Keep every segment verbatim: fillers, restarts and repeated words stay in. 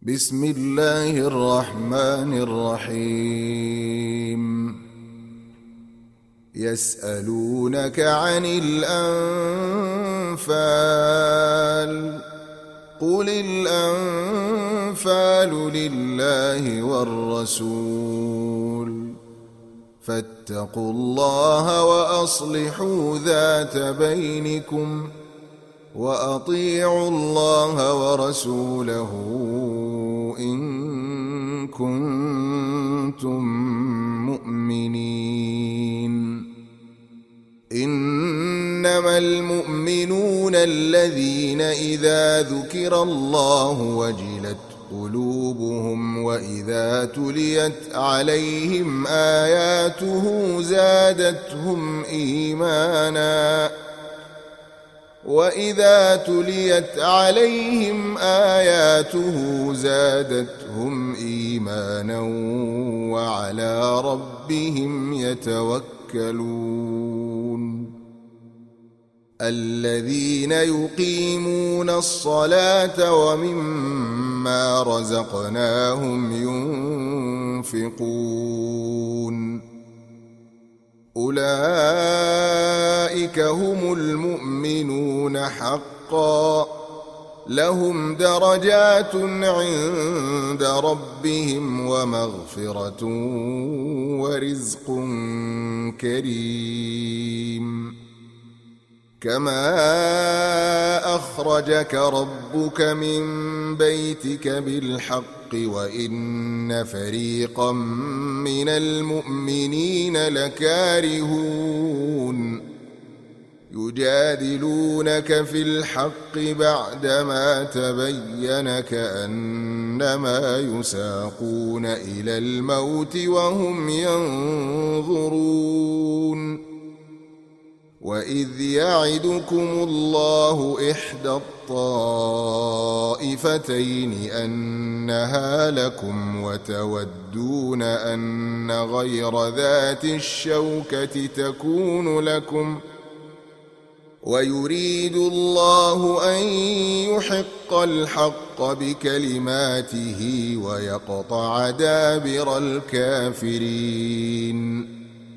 بسم الله الرحمن الرحيم. يسألونك عن الأنفال قل الأنفال لله والرسول فاتقوا الله وأصلحوا ذات بينكم وأطيعوا الله ورسوله إن كنتم مؤمنين. إنما المؤمنون الذين إذا ذكر الله وجلت قلوبهم وإذا تليت عليهم آياته زادتهم إيمانا وإذا تليت عليهم آياته زادتهم إيمانا وعلى ربهم يتوكلون. الذين يقيمون الصلاة ومما رزقناهم ينفقون أولئك هم المؤمنون حقا لهم درجات عند ربهم ومغفرة ورزق كريم. كما أخرجك ربك من بيتك بالحق وإن فريقا من المؤمنين لكارهون يجادلونك في الحق بعدما تبين كأنما يساقون إلى الموت وهم ينظرون. وإذ يعدكم الله إحدى الطائفتين أنها لكم وتودون أن غير ذات الشوكة تكون لكم ويريد الله أن يحق الحق بكلماته ويقطع دابر الكافرين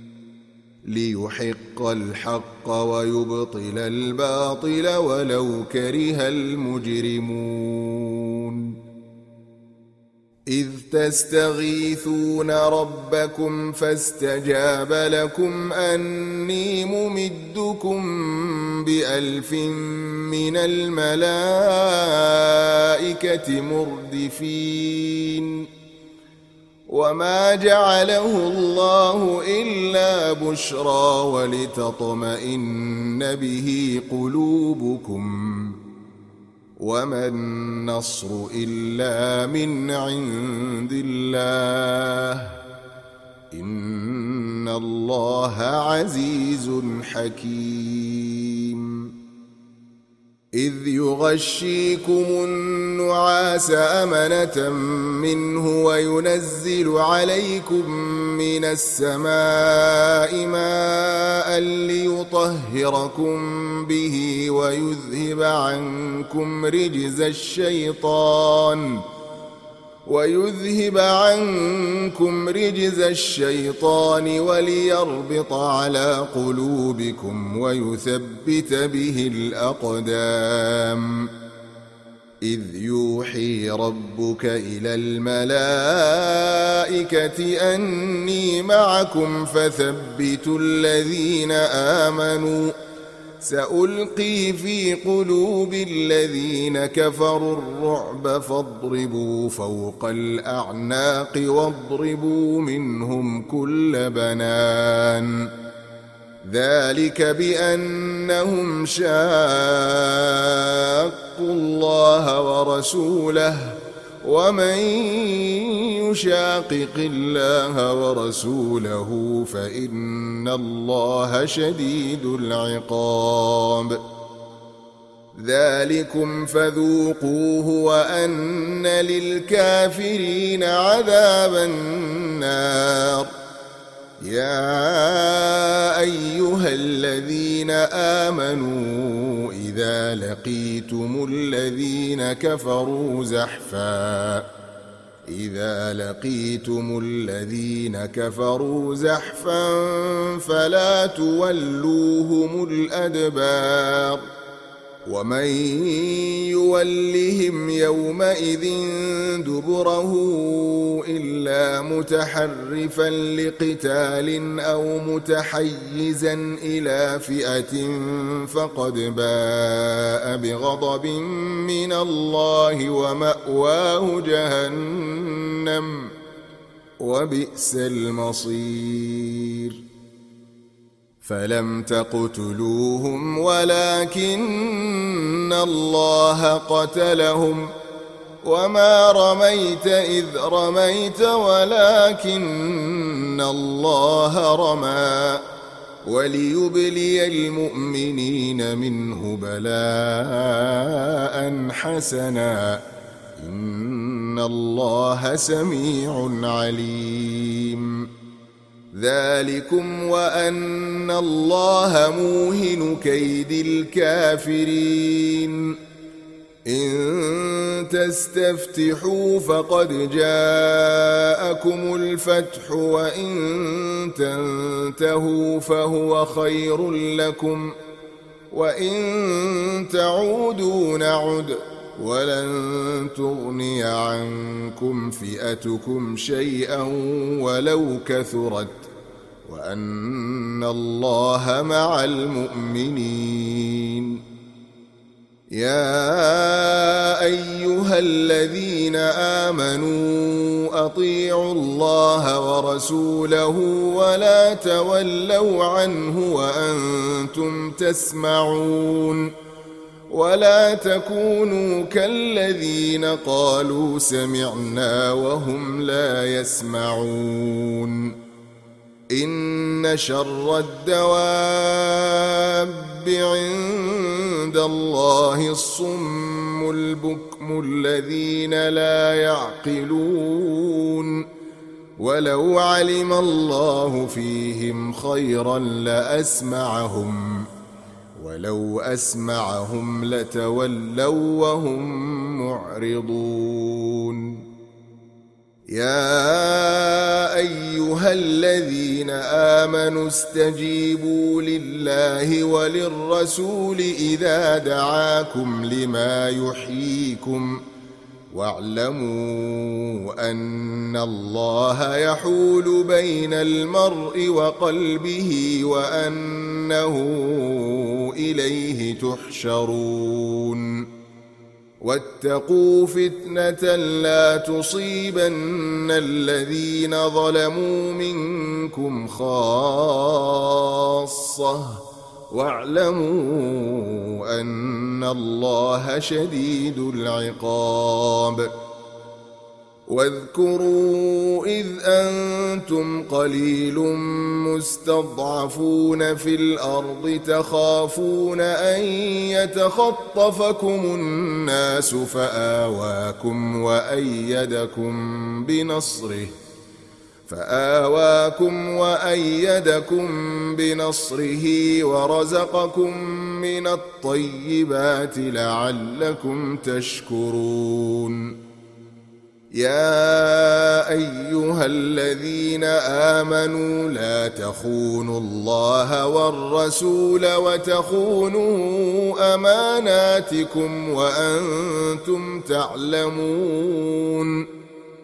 ليحق الحق ويبطل الباطل ولو كره المجرمون. إذ تستغيثون ربكم فاستجاب لكم أني ممدكم بألف من الملائكة مردفين. وما جعله الله إلا بشرى ولتطمئن به قلوبكم وما النصر إلا من عند الله إن الله عزيز حكيم. إذ يغشيكم النعاس أمنة منه وينزل عليكم من السماء ماء ليطهركم به ويذهب عنكم رجز الشيطان ويذهب عنكم رجز الشيطان وليربط على قلوبكم ويثبت به الأقدام. إذ يوحي ربك إلى الملائكة أني معكم فثبتوا الذين آمنوا سألقي في قلوب الذين كفروا الرعب فاضربوا فوق الأعناق واضربوا منهم كل بنان. ذلك بأنهم شاقوا الله ورسوله ومن يشاقق الله ورسوله فإن الله شديد العقاب. ذلكم فذوقوه وأن للكافرين عذاب النار. يا أيها الذين آمنوا إذا لقيتم الذين كفروا زحفا إذا لقيتم الذين كفروا زحفا فلا تولوهم الأدبار ومن يولهم يومئذ دبره إلا متحرفا لقتال أو متحيزا إلى فئة فقد باء بغضب من الله ومأواه جهنم وبئس المصير فلم تقتلوهم ولكن الله قتلهم وما رميت إذ رميت ولكن الله رمى وليبلي المؤمنين منه بلاء حسنا إن الله سميع عليم ذلكم وأن الله موهن كيد الكافرين إن تستفتحوا فقد جاءكم الفتح وإن تنتهوا فهو خير لكم وإن تعودوا نعد ولن تغني عنكم فئتكم شيئا ولو كثرت وأن الله مع المؤمنين يا أيها الذين آمنوا أطيعوا الله ورسوله ولا تولوا عنه وأنتم تسمعون ولا تكونوا كالذين قالوا سمعنا وهم لا يسمعون إن شر الدواب عند الله الصم البكم الذين لا يعقلون ولو علم الله فيهم خيرا لأسمعهم ولو أسمعهم لتولوا وهم معرضون يا أيها الذين آمنوا استجيبوا لله وللرسول إذا دعاكم لما يحييكم واعلموا أن الله يحول بين المرء وقلبه وأنه إليه تحشرون واتقوا فتنة لا تصيبن الذين ظلموا منكم خاصة واعلموا أن الله شديد العقاب واذكروا إذ أنتم قليل مستضعفون في الأرض تخافون أن يتخطفكم الناس فآواكم وأيدكم بنصره فآواكم وأيدكم بنصره ورزقكم من الطيبات لعلكم تشكرون يا أيها الذين آمنوا لا تخونوا الله والرسول وتخونوا أماناتكم وأنتم تعلمون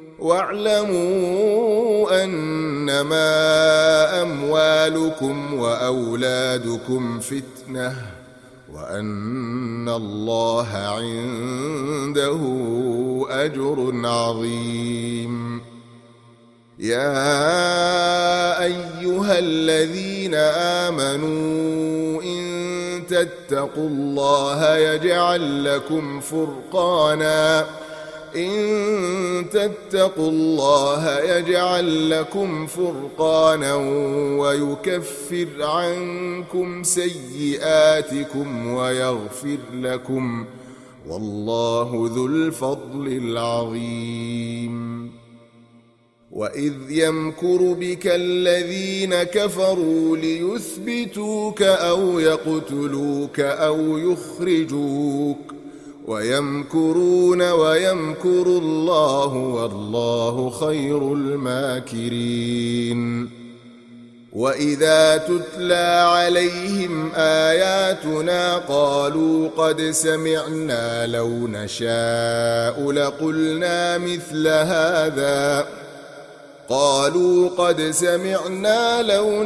واعلموا أنما أموالكم وأولادكم فتنة وأن الله عنده أجر عظيم يا أيها الذين آمنوا إن تتقوا الله يجعل لكم فرقانا إن تتقوا الله يجعل لكم فرقانا ويكفر عنكم سيئاتكم ويغفر لكم والله ذو الفضل العظيم وإذ يمكر بك الذين كفروا ليثبتوك أو يقتلوك أو يخرجوك ويمكرون ويمكر الله والله خير الماكرين وإذا تتلى عليهم آياتنا قالوا قد سمعنا لو نشاء لقلنا مثل هذا قالوا قد سمعنا لو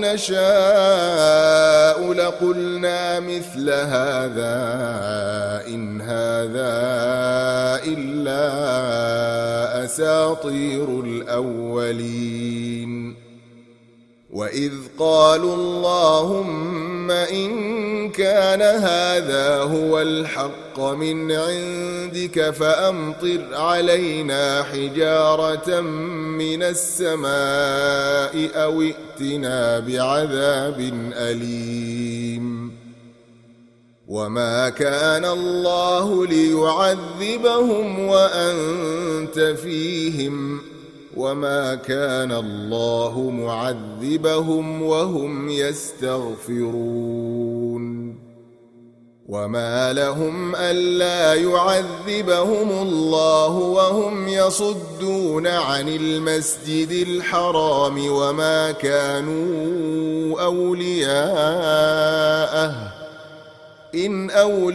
نشاء لقلنا مثل هذا إن هذا إلا أساطير الأولين وإذ قالوا اللهم إن كان هذا هو الحق من عندك فأمطر علينا حجارة من السماء أو ائتنا بعذاب أليم وما كان الله ليعذبهم وأنت فيهم وما كان الله معذبهم وهم يستغفرون وما لهم ألا يعذبهم الله وهم يصدون عن المسجد الحرام وما كانوا أولياءه إن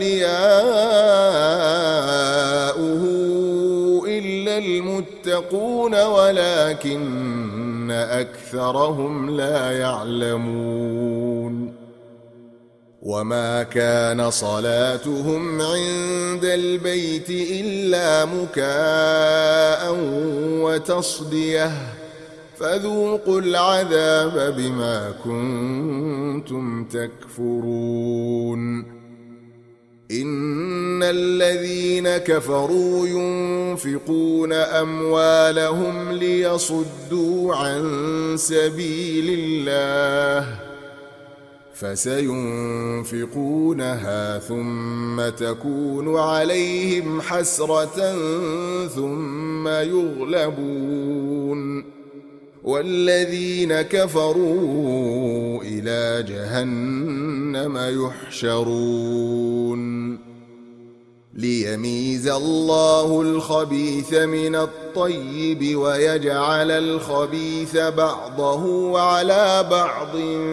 أولياؤه إلا المتقون ولكن أكثرهم لا يعلمون وما كان صلاتهم عند البيت إلا مكاء وتصدية فذوقوا العذاب بما كنتم تكفرون إن الذين كفروا ينفقون أموالهم ليصدوا عن سبيل الله فسينفقونها ثم تكون عليهم حسرة ثم يغلبون والذين كفروا إلى جهنم يحشرون ليميز الله الخبيث من الطيب ويجعل الخبيث بعضه على بعض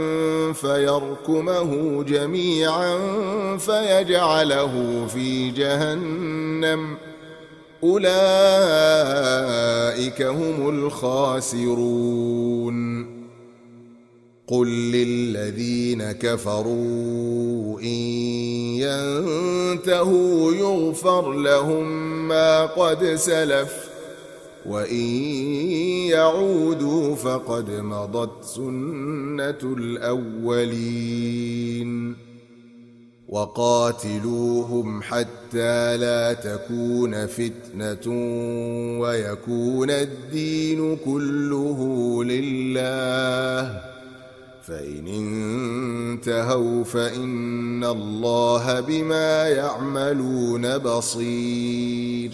فيركمه جميعا فيجعله في جهنم أولئك هم الخاسرون قل للذين كفروا إن ينتهوا يغفر لهم ما قد سلف وإن يعودوا فقد مضت سنة الأولين وقاتلوهم حتى لا تكون فتنة ويكون الدين كله لله فإن انتهوا فإن الله بما يعملون بصير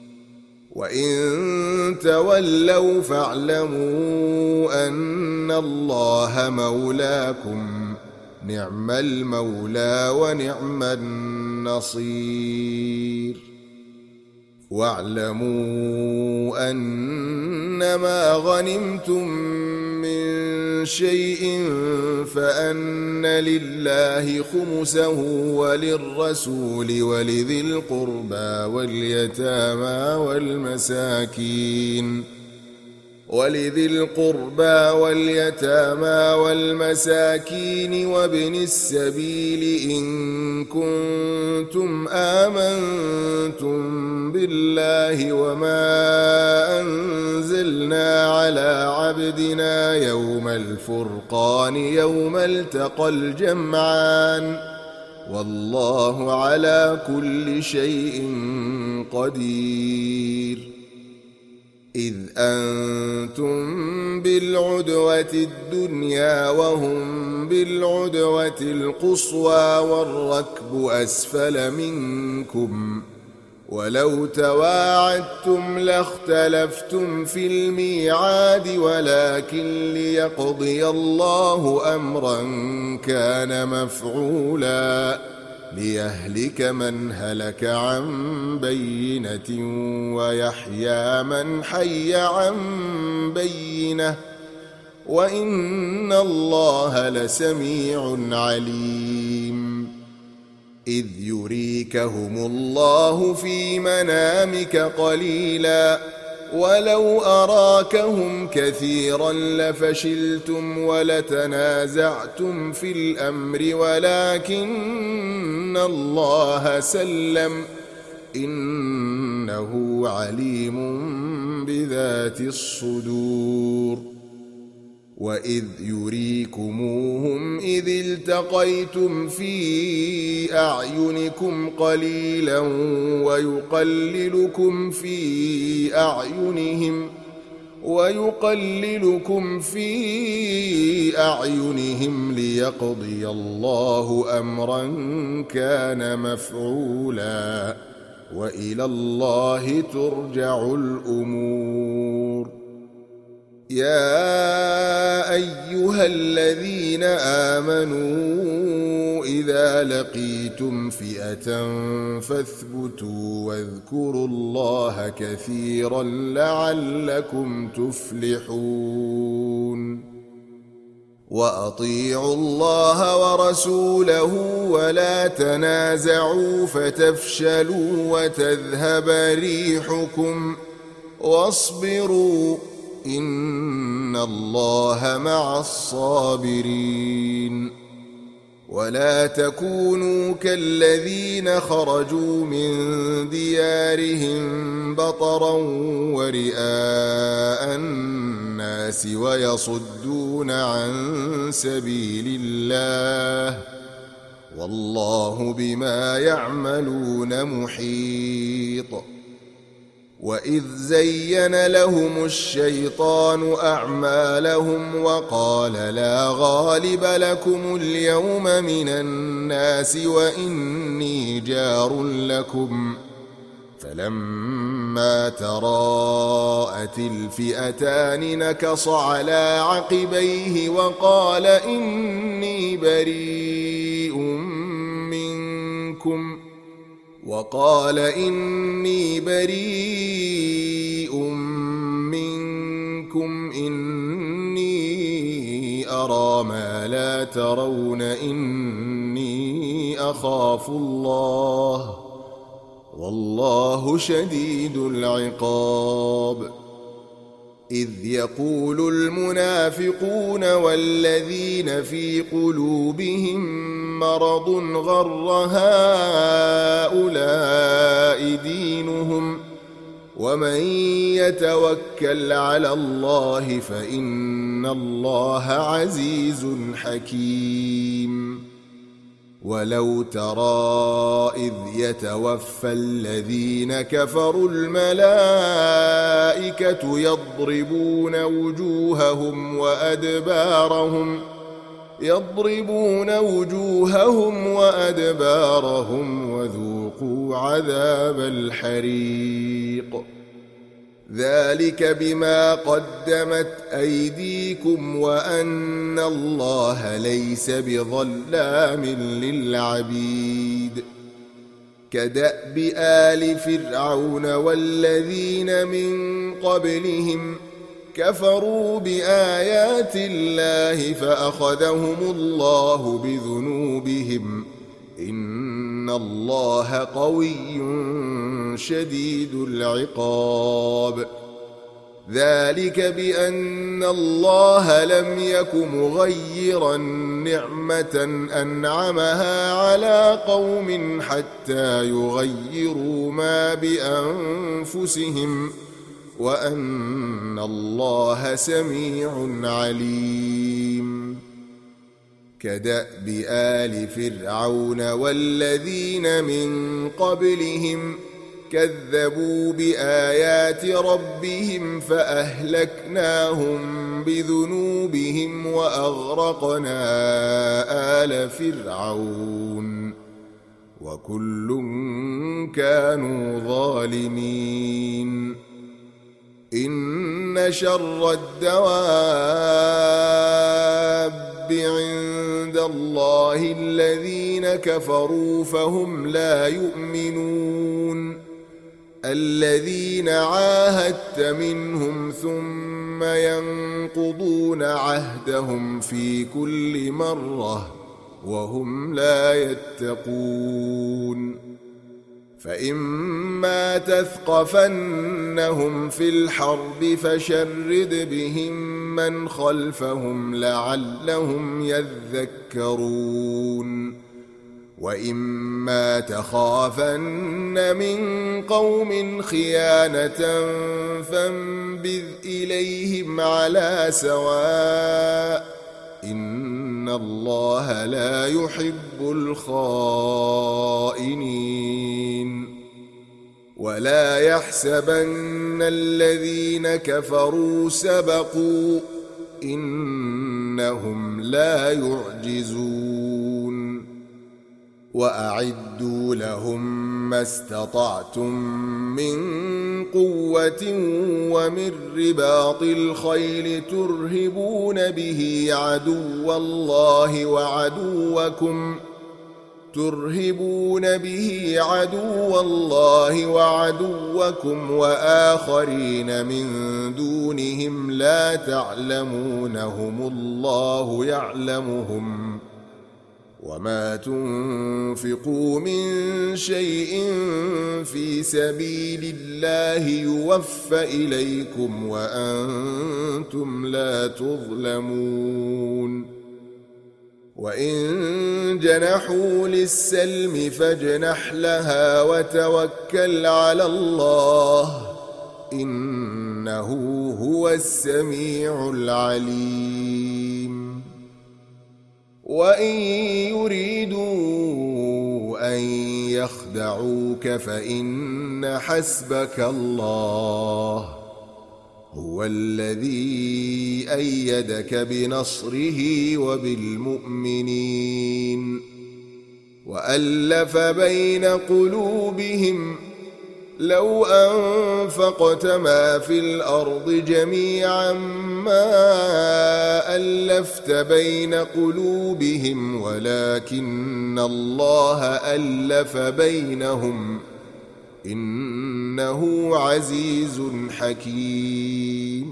وإن تولوا فاعلموا أن الله مولاكم نعم المولى ونعم النصير واعلموا أنما غنمتم من شيء فأن لله خمسه وللرسول ولذي القربى واليتامى والمساكين ولذي القربى واليتامى والمساكين وابن السبيل إن كنتم آمنتم بالله وما أنزلنا على عبدنا يوم الفرقان يوم التقى الجمعان والله على كل شيء قدير إذ أنتم بالعدوة الدنيا وهم بالعدوة القصوى والركب أسفل منكم ولو تواعدتم لاختلفتم في الميعاد ولكن ليقضي الله أمرا كان مفعولا ليهلك من هلك عن بينة ويحيى من حي عن بينة وإن الله لسميع عليم إذ يريكهم الله في منامك قليلا ولو أراكهم كثيرا لفشلتم ولتنازعتم في الأمر ولكن الله سلم إنه عليم بذات الصدور وإذ يريكموهم إذ التقيتم في أعينكم قليلا ويقللكم في أعينهم ويقللكم في أعينهم ليقضي الله أمرا كان مفعولا وإلى الله ترجع الأمور يا أيها الذين آمنوا إذا لقيتم فئة فاثبتوا واذكروا الله كثيرا لعلكم تفلحون وأطيعوا الله ورسوله ولا تنازعوا فتفشلوا وتذهب ريحكم واصبروا إن الله مع الصابرين ولا تكونوا كالذين خرجوا من ديارهم بطرا ورئاء الناس ويصدون عن سبيل الله والله بما يعملون محيط وإذ زين لهم الشيطان أعمالهم وقال لا غالب لكم اليوم من الناس وإني جار لكم فلما تراءت الفئتان نكص على عقبيه وقال إني بريء منكم وقال إني بريء منكم إني أرى ما لا ترون إني أخاف الله والله شديد العقاب إذ يقول المنافقون والذين في قلوبهم مرض غر هؤلاء دينهم ومن يتوكل على الله فإن الله عزيز حكيم ولو ترى إذ يتوفى الذين كفروا الملائكة يضربون وجوههم وأدبارهم يضربون وجوههم وأدبارهم وذوقوا عذاب الحريق ذلك بما قدمت أيديكم وأن الله ليس بظلام للعبيد كدأب آل فرعون والذين من قبلهم كفروا بآيات الله فأخذهم الله بذنوبهم إن الله قوي شديد العقاب ذلك بأن الله لم يك مغيرا نعمة أنعمها على قوم حتى يغيروا ما بأنفسهم وأن الله سميع عليم كدأب آل فرعون والذين من قبلهم كذبوا بآيات ربهم فأهلكناهم بذنوبهم وأغرقنا آل فرعون وكل كانوا ظالمين. إن شر الدواب عند الله الذين كفروا فهم لا يؤمنون. الذين عاهدت منهم ثم ينقضون عهدهم في كل مرة وهم لا يتقون. فإما تثقفنهم في الحرب فشرد بهم من خلفهم لعلهم يذكرون. وإما تخافن من قوم خيانة فانبذ إليهم على سواء إن الله لا يحب الخائنين. ولا يحسبن الذين كفروا سبقوا إنهم لا يعجزون. وأعدوا لهم ما استطعتم من قوة ومن رباط الخيل ترهبون به عدو الله وعدوكم ترهبون به عدو الله وعدوكم وآخرين من دونهم لا تعلمونهم الله يعلمهم. وما تنفقوا من شيء في سبيل الله يوفى إليكم وأنتم لا تظلمون. وإن جنحوا للسلم فاجنح لها وتوكل على الله إنه هو السميع العليم. وإن يريدوا أن يخدعوك فإن حسبك الله هو الذي أيدك بنصره وبالمؤمنين وألف بين قلوبهم لو أنفقت ما في الأرض جميعا ما ألفت بين قلوبهم ولكن الله ألف بينهم إنه عزيز حكيم.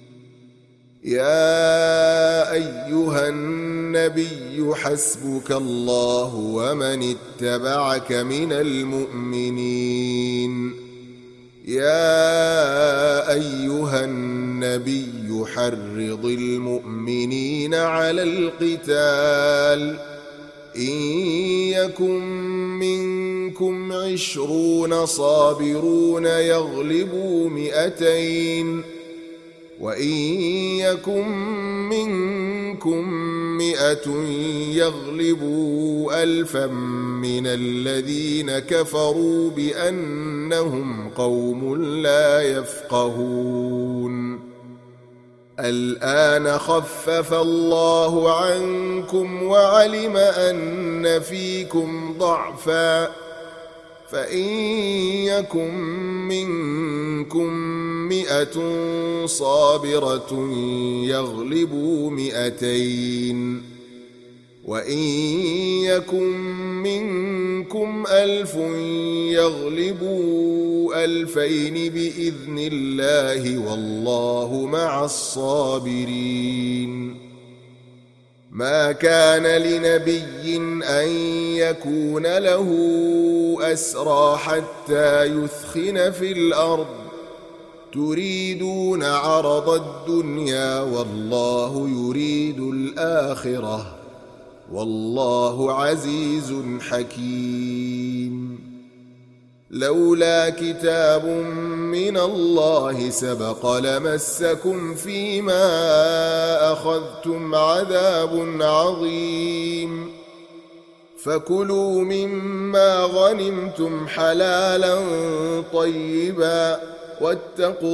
يا أيها النبي حسبك الله ومن اتبعك من المؤمنين. يا أيها النبي حرض المؤمنين على القتال إن يكن منكم عشرون صابرون يغلبوا مئتين وإن يكن منكم مئة يغلبوا ألفا من الذين كفروا بأنهم قوم لا يفقهون. الآن خفف الله عنكم وعلم أن فيكم ضعفا فإن يكن منكم مئة صابرة يغلبوا مئتين وإن يكن منكم ألف يغلبوا ألفين بإذن الله والله مع الصابرين. ما كان لنبي أن يكون له أسرى حتى يثخن في الأرض تريدون عرض الدنيا والله يريد الآخرة والله عزيز حكيم. لولا كتاب من الله سبق لمسكم فيما أخذتم عذاب عظيم. فكلوا مما غنمتم حلالا طيبا واتقوا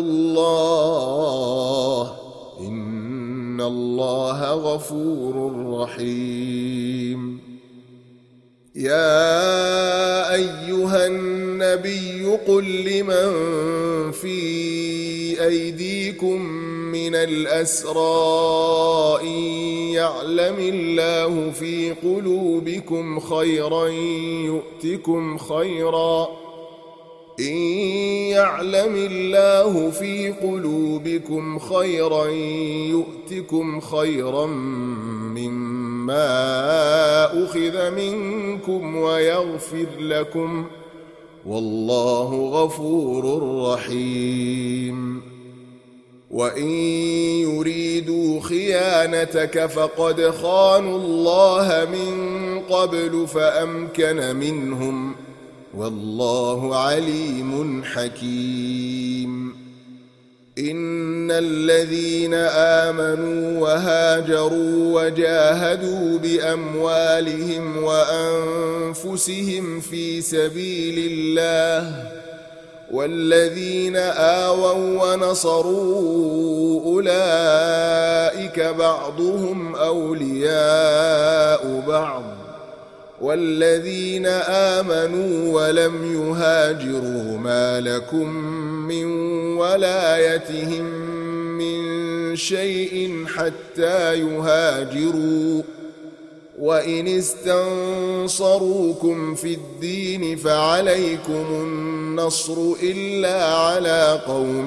الله إن الله غفور رحيم. يا أيها النبي قل لمن في أيديكم من الأسرى إن يعلم الله في قلوبكم خيرا يؤتكم خيرا إن يعلم الله في قلوبكم خيرا يؤتكم خيرا مما أخذ منكم ويغفر لكم والله غفور رحيم وإن يريدوا خيانتك فقد خانوا الله من قبل فأمكن منهم والله عليم حكيم إن الذين آمنوا وهاجروا وجاهدوا بأموالهم وأنفسهم في سبيل الله والذين آووا ونصروا أولئك بعضهم أولياء بعض والذين آمنوا ولم يهاجروا ما لكم من ولايتهم من شيء حتى يهاجروا وإن استنصروكم في الدين فعليكم النصر إلا على قوم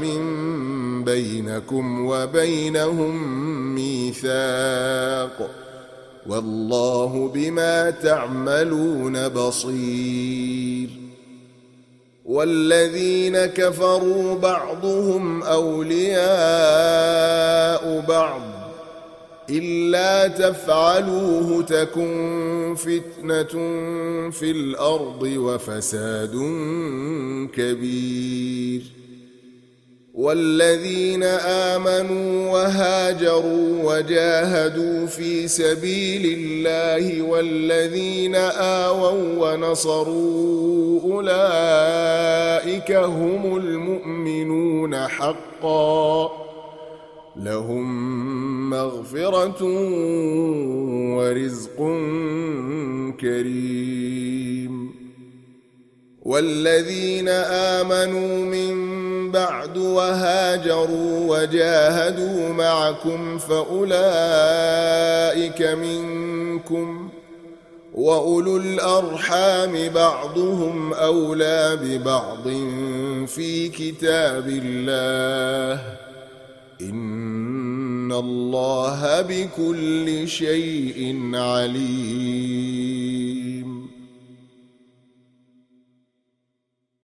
بينكم وبينهم ميثاق والله بما تعملون بصير والذين كفروا بعضهم أولياء بعض إلا تفعلوه تكن فتنة في الأرض وفساد كبير والذين آمنوا وهاجروا وجاهدوا في سبيل الله والذين آووا ونصروا أولئك هم المؤمنون حقا لهم مغفرة ورزق كريم والذين آمنوا من بعد وهاجروا وجاهدوا معكم فأولئك منكم وأولو الأرحام بعضهم أولى ببعض في كتاب الله إن الله بكل شيء عليم